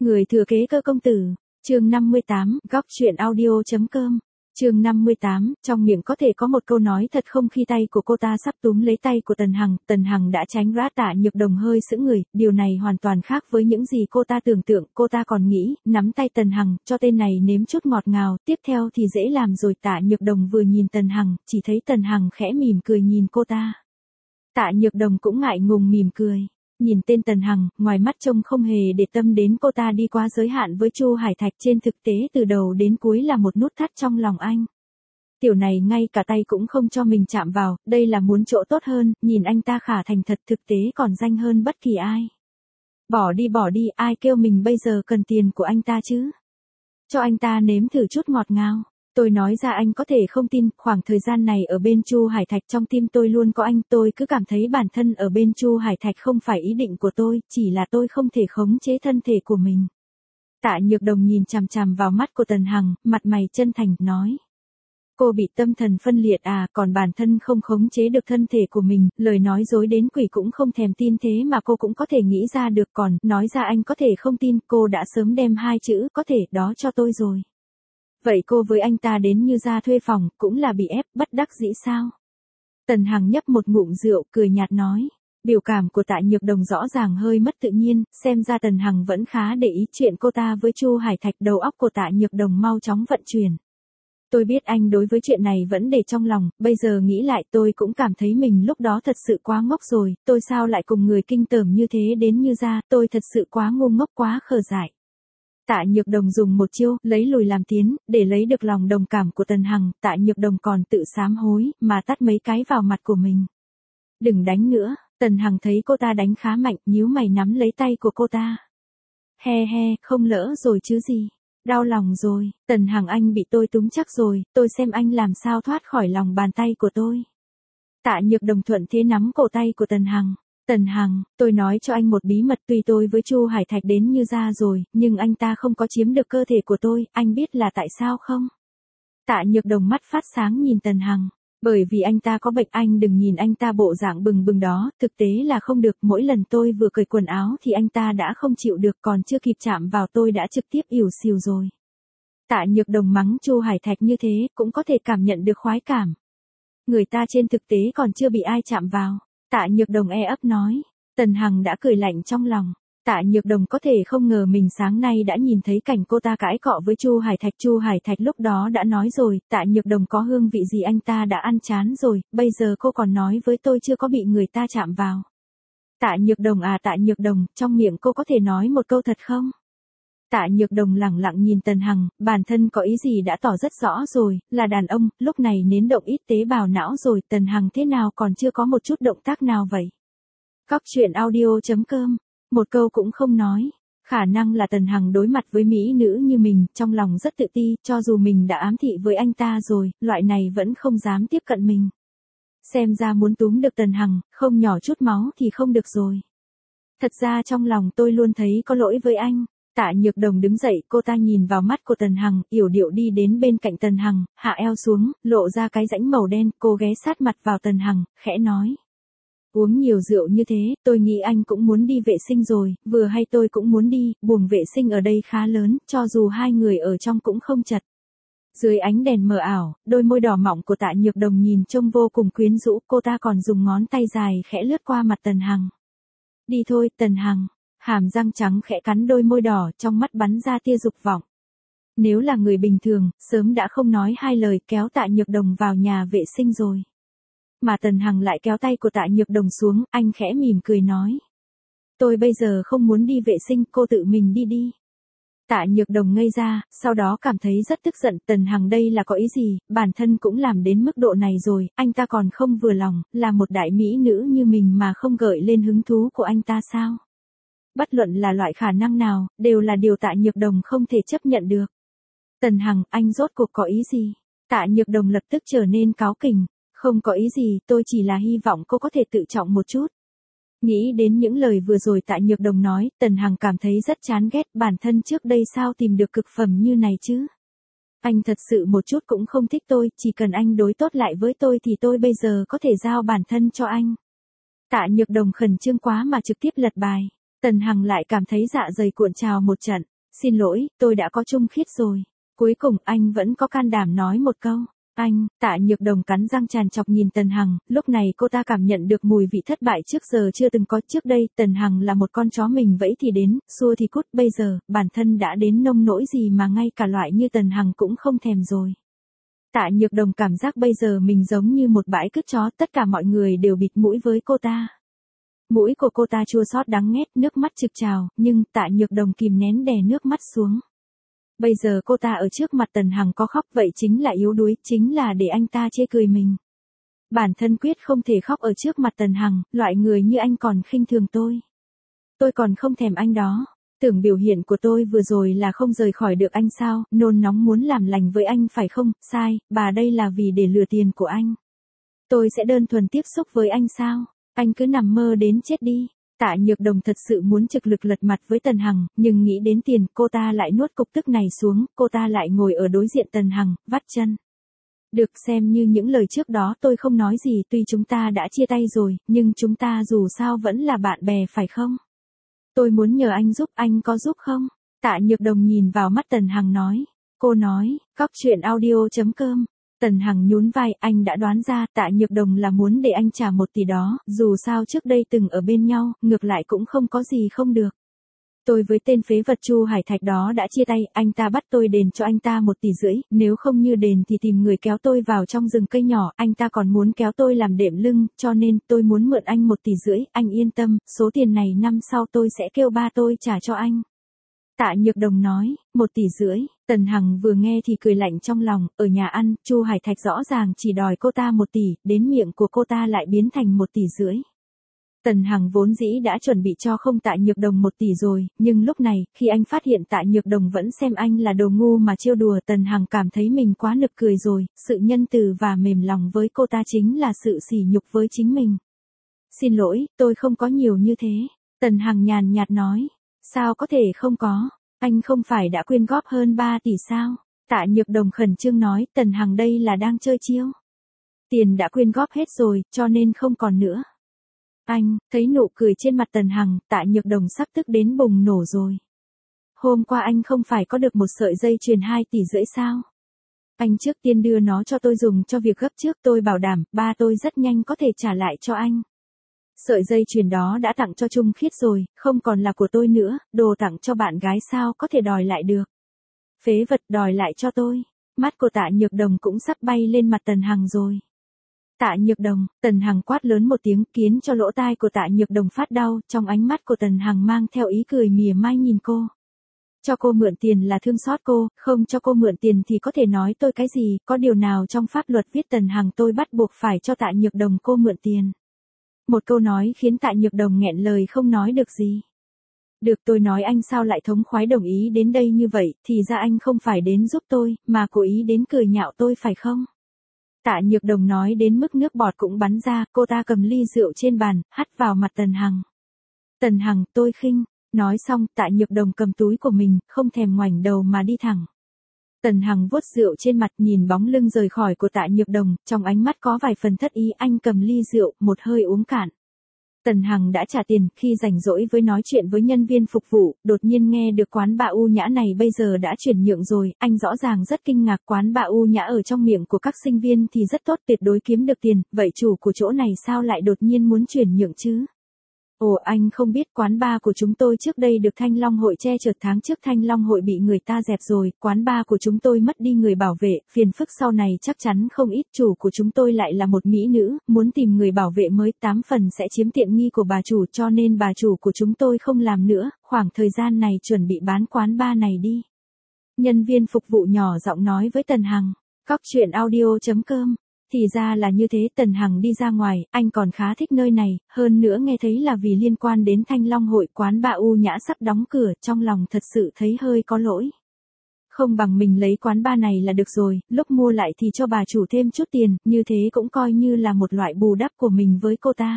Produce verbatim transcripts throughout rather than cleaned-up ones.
Người thừa kế Cơ công tử, chương năm mươi tám, góc truyện audio.com. Chương năm mươi tám, trong miệng có thể có một câu nói thật không khi tay của cô ta sắp túm lấy tay của Tần Hằng, Tần Hằng đã tránh ra. Tạ Nhược Đồng hơi sững người, điều này hoàn toàn khác với những gì cô ta tưởng tượng, cô ta còn nghĩ, nắm tay Tần Hằng, cho tên này nếm chút ngọt ngào, tiếp theo thì dễ làm rồi. Tạ Nhược Đồng vừa nhìn Tần Hằng, chỉ thấy Tần Hằng khẽ mỉm cười nhìn cô ta. Tạ Nhược Đồng cũng ngại ngùng mỉm cười. Nhìn tên Tần Hằng, ngoài mắt trông không hề để tâm đến cô ta đi quá giới hạn với Chu Hải Thạch, trên thực tế từ đầu đến cuối là một nút thắt trong lòng anh. Tiểu này ngay cả tay cũng không cho mình chạm vào, đây là muốn chỗ tốt hơn, nhìn anh ta khả thành thật, thực tế còn danh hơn bất kỳ ai. Bỏ đi bỏ đi, ai kêu mình bây giờ cần tiền của anh ta chứ? Cho anh ta nếm thử chút ngọt ngào. Tôi nói ra anh có thể không tin, khoảng thời gian này ở bên Chu Hải Thạch trong tim tôi luôn có anh, tôi cứ cảm thấy bản thân ở bên Chu Hải Thạch không phải ý định của tôi, chỉ là tôi không thể khống chế thân thể của mình. Tạ Nhược Đồng nhìn chằm chằm vào mắt của Tần Hằng, mặt mày chân thành, nói. Cô bị tâm thần phân liệt à, còn bản thân không khống chế được thân thể của mình, lời nói dối đến quỷ cũng không thèm tin, thế mà cô cũng có thể nghĩ ra được, còn nói ra anh có thể không tin, cô đã sớm đem hai chữ có thể đó cho tôi rồi. Vậy cô với anh ta đến như ra thuê phòng, cũng là bị ép, bất đắc dĩ sao? Tần Hằng nhấp một ngụm rượu, cười nhạt nói. Biểu cảm của Tạ Nhược Đồng rõ ràng hơi mất tự nhiên, xem ra Tần Hằng vẫn khá để ý chuyện cô ta với Chu Hải Thạch, đầu óc của Tạ Nhược Đồng mau chóng vận chuyển. Tôi biết anh đối với chuyện này vẫn để trong lòng, bây giờ nghĩ lại tôi cũng cảm thấy mình lúc đó thật sự quá ngốc rồi, tôi sao lại cùng người kinh tởm như thế đến như ra, tôi thật sự quá ngu ngốc, quá khờ dại. Tạ Nhược Đồng dùng một chiêu, lấy lùi làm tiến, để lấy được lòng đồng cảm của Tần Hằng, Tạ Nhược Đồng còn tự sám hối, mà tát mấy cái vào mặt của mình. Đừng đánh nữa, Tần Hằng thấy cô ta đánh khá mạnh, nhíu mày nắm lấy tay của cô ta. He he, không lỡ rồi chứ gì. Đau lòng rồi, Tần Hằng anh bị tôi túm chắc rồi, tôi xem anh làm sao thoát khỏi lòng bàn tay của tôi. Tạ Nhược Đồng thuận thế nắm cổ tay của Tần Hằng. Tần Hằng, tôi nói cho anh một bí mật, tuy tôi với Chu Hải Thạch đến như ra rồi, nhưng anh ta không có chiếm được cơ thể của tôi, anh biết là tại sao không? Tạ Nhược Đồng mắt phát sáng nhìn Tần Hằng. Bởi vì anh ta có bệnh, anh đừng nhìn anh ta bộ dạng bừng bừng đó, thực tế là không được, mỗi lần tôi vừa cởi quần áo thì anh ta đã không chịu được, còn chưa kịp chạm vào tôi đã trực tiếp ỉu xìu rồi. Tạ Nhược Đồng mắng Chu Hải Thạch như thế, cũng có thể cảm nhận được khoái cảm. Người ta trên thực tế còn chưa bị ai chạm vào. Tạ Nhược Đồng e ấp nói. Tần Hằng đã cười lạnh trong lòng. Tạ Nhược Đồng có thể không ngờ mình sáng nay đã nhìn thấy cảnh cô ta cãi cọ với Chu Hải Thạch. Chu Hải Thạch lúc đó đã nói rồi, Tạ Nhược Đồng có hương vị gì anh ta đã ăn chán rồi, bây giờ cô còn nói với tôi chưa có bị người ta chạm vào. Tạ Nhược Đồng à, Tạ Nhược Đồng, trong miệng cô có thể nói một câu thật không? Tạ Nhược Đồng lẳng lặng nhìn Tần Hằng, bản thân có ý gì đã tỏ rất rõ rồi, là đàn ông, lúc này nến động ít tế bào não rồi, Tần Hằng thế nào còn chưa có một chút động tác nào vậy? Góc truyện audio.com. Một câu cũng không nói. Khả năng là Tần Hằng đối mặt với mỹ nữ như mình, trong lòng rất tự ti, cho dù mình đã ám thị với anh ta rồi, loại này vẫn không dám tiếp cận mình. Xem ra muốn túm được Tần Hằng, không nhỏ chút máu thì không được rồi. Thật ra trong lòng tôi luôn thấy có lỗi với anh. Tạ Nhược Đồng đứng dậy, cô ta nhìn vào mắt của Tần Hằng, yểu điệu đi đến bên cạnh Tần Hằng, hạ eo xuống, lộ ra cái rãnh màu đen, cô ghé sát mặt vào Tần Hằng, khẽ nói. Uống nhiều rượu như thế, tôi nghĩ anh cũng muốn đi vệ sinh rồi, vừa hay tôi cũng muốn đi, buồng vệ sinh ở đây khá lớn, cho dù hai người ở trong cũng không chật. Dưới ánh đèn mờ ảo, đôi môi đỏ mọng của Tạ Nhược Đồng nhìn trông vô cùng quyến rũ, cô ta còn dùng ngón tay dài khẽ lướt qua mặt Tần Hằng. Đi thôi, Tần Hằng. Hàm răng trắng khẽ cắn đôi môi đỏ, trong mắt bắn ra tia dục vọng. Nếu là người bình thường, sớm đã không nói hai lời kéo Tạ Nhược Đồng vào nhà vệ sinh rồi. Mà Tần Hằng lại kéo tay của Tạ Nhược Đồng xuống, anh khẽ mỉm cười nói. Tôi bây giờ không muốn đi vệ sinh, cô tự mình đi đi. Tạ Nhược Đồng ngây ra, sau đó cảm thấy rất tức giận, Tần Hằng đây là có ý gì, bản thân cũng làm đến mức độ này rồi, anh ta còn không vừa lòng, là một đại mỹ nữ như mình mà không gợi lên hứng thú của anh ta sao? Bất luận là loại khả năng nào, đều là điều Tạ Nhược Đồng không thể chấp nhận được. Tần Hằng, anh rốt cuộc có ý gì? Tạ Nhược Đồng lập tức trở nên cáu kỉnh. Không có ý gì, tôi chỉ là hy vọng cô có thể tự trọng một chút. Nghĩ đến những lời vừa rồi Tạ Nhược Đồng nói, Tần Hằng cảm thấy rất chán ghét, bản thân trước đây sao tìm được cực phẩm như này chứ? Anh thật sự một chút cũng không thích tôi, chỉ cần anh đối tốt lại với tôi thì tôi bây giờ có thể giao bản thân cho anh. Tạ Nhược Đồng khẩn trương quá mà trực tiếp lật bài. Tần Hằng lại cảm thấy dạ dày cuộn trào một trận. Xin lỗi, tôi đã có chung khiết rồi. Cuối cùng anh vẫn có can đảm nói một câu. Anh, Tạ Nhược Đồng cắn răng tràn trọc nhìn Tần Hằng, lúc này cô ta cảm nhận được mùi vị thất bại trước giờ chưa từng có. Trước đây, Tần Hằng là một con chó mình vẫy thì đến, xua thì cút, bây giờ, bản thân đã đến nông nỗi gì mà ngay cả loại như Tần Hằng cũng không thèm rồi. Tạ Nhược Đồng cảm giác bây giờ mình giống như một bãi cứt chó, tất cả mọi người đều bịt mũi với cô ta. Mũi của cô ta chua xót đắng nghét, nước mắt trực trào, nhưng Tạ Nhược Đồng kìm nén đè nước mắt xuống. Bây giờ cô ta ở trước mặt Tần Hằng có khóc vậy chính là yếu đuối, chính là để anh ta chê cười mình. Bản thân quyết không thể khóc ở trước mặt Tần Hằng, loại người như anh còn khinh thường tôi. Tôi còn không thèm anh đó. Tưởng biểu hiện của tôi vừa rồi là không rời khỏi được anh sao, nôn nóng muốn làm lành với anh phải không, sai, bà đây là vì để lừa tiền của anh. Tôi sẽ đơn thuần tiếp xúc với anh sao, anh cứ nằm mơ đến chết đi. Tạ Nhược Đồng thật sự muốn trực lực lật mặt với Tần Hằng, nhưng nghĩ đến tiền, cô ta lại nuốt cục tức này xuống, cô ta lại ngồi ở đối diện Tần Hằng, vắt chân. Được, xem như những lời trước đó tôi không nói gì, tuy chúng ta đã chia tay rồi, nhưng chúng ta dù sao vẫn là bạn bè phải không? Tôi muốn nhờ anh giúp, anh có giúp không? Tạ Nhược Đồng nhìn vào mắt Tần Hằng nói. Cô nói, cóc truyện audio chấm com. Tần Hằng nhún vai, anh đã đoán ra, Tạ Nhược Đồng là muốn để anh trả một tỷ đó, dù sao trước đây từng ở bên nhau, ngược lại cũng không có gì không được. Tôi với tên phế vật Chu Hải Thạch đó đã chia tay, anh ta bắt tôi đền cho anh ta một tỷ rưỡi, nếu không như đền thì tìm người kéo tôi vào trong rừng cây nhỏ, anh ta còn muốn kéo tôi làm đệm lưng, cho nên tôi muốn mượn anh một tỷ rưỡi, anh yên tâm, số tiền này năm sau tôi sẽ kêu ba tôi trả cho anh. Tạ Nhược Đồng nói, một tỷ rưỡi, Tần Hằng vừa nghe thì cười lạnh trong lòng, ở nhà ăn, Chu Hải Thạch rõ ràng chỉ đòi cô ta một tỷ, đến miệng của cô ta lại biến thành một tỷ rưỡi. Tần Hằng vốn dĩ đã chuẩn bị cho không Tạ Nhược Đồng một tỷ rồi, nhưng lúc này, khi anh phát hiện Tạ Nhược Đồng vẫn xem anh là đồ ngu mà trêu đùa, Tần Hằng cảm thấy mình quá nực cười rồi, sự nhân từ và mềm lòng với cô ta chính là sự sỉ nhục với chính mình. Xin lỗi, tôi không có nhiều như thế. Tần Hằng nhàn nhạt nói, sao có thể không có, anh không phải đã quyên góp hơn ba tỷ sao? Tạ Nhược Đồng khẩn trương nói, Tần Hằng đây là đang chơi chiêu. Tiền đã quyên góp hết rồi, cho nên không còn nữa. Anh, thấy nụ cười trên mặt Tần Hằng, Tạ Nhược Đồng sắp tức đến bùng nổ rồi. Hôm qua anh không phải có được một sợi dây chuyền hai tỷ rưỡi sao? Anh trước tiên đưa nó cho tôi dùng cho việc gấp trước, tôi bảo đảm, ba tôi rất nhanh có thể trả lại cho anh. Sợi dây chuyền đó đã tặng cho Trung Khiết rồi, không còn là của tôi nữa, đồ tặng cho bạn gái sao có thể đòi lại được. Phế vật, đòi lại cho tôi. Mắt của Tạ Nhược Đồng cũng sắp bay lên mặt Tần Hằng rồi. Tạ Nhược Đồng, Tần Hằng quát lớn một tiếng, khiến cho lỗ tai của Tạ Nhược Đồng phát đau, trong ánh mắt của Tần Hằng mang theo ý cười mỉa mai nhìn cô. Cho cô mượn tiền là thương xót cô, không cho cô mượn tiền thì có thể nói tôi cái gì, có điều nào trong pháp luật viết Tần Hằng tôi bắt buộc phải cho Tạ Nhược Đồng cô mượn tiền. Một câu nói khiến Tạ Nhược Đồng nghẹn lời không nói được gì. Được, tôi nói anh sao lại thống khoái đồng ý đến đây như vậy, thì ra anh không phải đến giúp tôi, mà cố ý đến cười nhạo tôi phải không? Tạ Nhược Đồng nói đến mức nước bọt cũng bắn ra, cô ta cầm ly rượu trên bàn, hắt vào mặt Tần Hằng. Tần Hằng, tôi khinh. Nói xong, Tạ Nhược Đồng cầm túi của mình, không thèm ngoảnh đầu mà đi thẳng. Tần Hằng vuốt rượu trên mặt, nhìn bóng lưng rời khỏi của Tạ Nhược Đồng, trong ánh mắt có vài phần thất ý, anh cầm ly rượu, một hơi uống cạn. Tần Hằng đã trả tiền, khi rảnh rỗi với nói chuyện với nhân viên phục vụ, đột nhiên nghe được quán bà U Nhã này bây giờ đã chuyển nhượng rồi, anh rõ ràng rất kinh ngạc, quán bà U Nhã ở trong miệng của các sinh viên thì rất tốt, tuyệt đối kiếm được tiền, vậy chủ của chỗ này sao lại đột nhiên muốn chuyển nhượng chứ? Ồ, anh không biết quán bar của chúng tôi trước đây được Thanh Long Hội che chở, tháng trước Thanh Long Hội bị người ta dẹp rồi, quán bar của chúng tôi mất đi người bảo vệ, phiền phức sau này chắc chắn không ít, chủ của chúng tôi lại là một mỹ nữ, muốn tìm người bảo vệ mới, tám phần sẽ chiếm tiện nghi của bà chủ, cho nên bà chủ của chúng tôi không làm nữa, khoảng thời gian này chuẩn bị bán quán bar này đi. Nhân viên phục vụ nhỏ giọng nói với Tần Hằng. Cóc truyện audio chấm com. Thì ra là như thế, Tần Hằng đi ra ngoài, anh còn khá thích nơi này, hơn nữa nghe thấy là vì liên quan đến Thanh Long Hội, quán bà U Nhã sắp đóng cửa, trong lòng thật sự thấy hơi có lỗi. Không bằng mình lấy quán bar này là được rồi, lúc mua lại thì cho bà chủ thêm chút tiền, như thế cũng coi như là một loại bù đắp của mình với cô ta.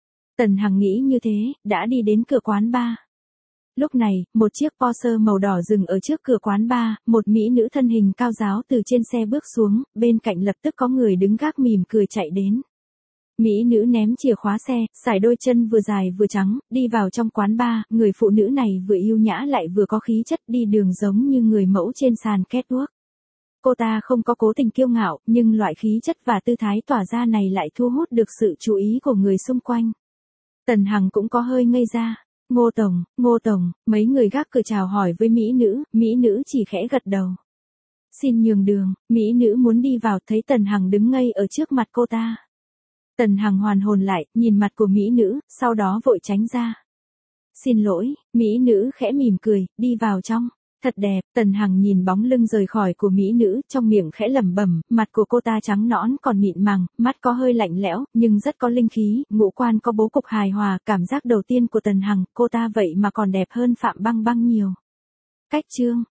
Tần Hằng nghĩ như thế, đã đi đến cửa quán bar. Lúc này, một chiếc Porsche màu đỏ dừng ở trước cửa quán bar, một mỹ nữ thân hình cao ráo từ trên xe bước xuống, bên cạnh lập tức có người đứng gác mỉm cười chạy đến. Mỹ nữ ném chìa khóa xe, xải đôi chân vừa dài vừa trắng, đi vào trong quán bar, người phụ nữ này vừa yêu nhã lại vừa có khí chất đi đường giống như người mẫu trên sàn catwalk. Cô ta không có cố tình kiêu ngạo, nhưng loại khí chất và tư thái tỏa ra này lại thu hút được sự chú ý của người xung quanh. Tần Hằng cũng có hơi ngây ra. Ngô Tổng, Ngô Tổng, mấy người gác cửa chào hỏi với Mỹ nữ, Mỹ nữ chỉ khẽ gật đầu. Xin nhường đường, Mỹ nữ muốn đi vào thấy Tần Hằng đứng ngây ở trước mặt cô ta. Tần Hằng hoàn hồn lại, nhìn mặt của Mỹ nữ, sau đó vội tránh ra. Xin lỗi, Mỹ nữ khẽ mỉm cười, đi vào trong. Thật đẹp, Tần Hằng nhìn bóng lưng rời khỏi của Mỹ nữ, trong miệng khẽ lẩm bẩm, mặt của cô ta trắng nõn còn mịn màng, mắt có hơi lạnh lẽo, nhưng rất có linh khí, ngũ quan có bố cục hài hòa, cảm giác đầu tiên của Tần Hằng, cô ta vậy mà còn đẹp hơn Phạm Băng Băng nhiều. Cách chương